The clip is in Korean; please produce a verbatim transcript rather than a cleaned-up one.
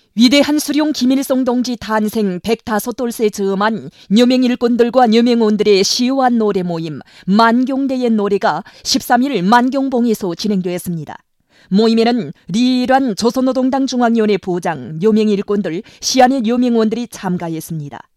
위대한 수룡 김일성 동지 탄생 백다섯 돌세 즈음한 여명 일꾼들과 여명원들의 시요한 노래 모임 만경대의 노래가 십삼 일 만경봉에서 진행되었습니다. 모임에는 리일환 조선노동당 중앙위원회 부장, 여명 일꾼들, 시안의 여명원들이 참가했습니다.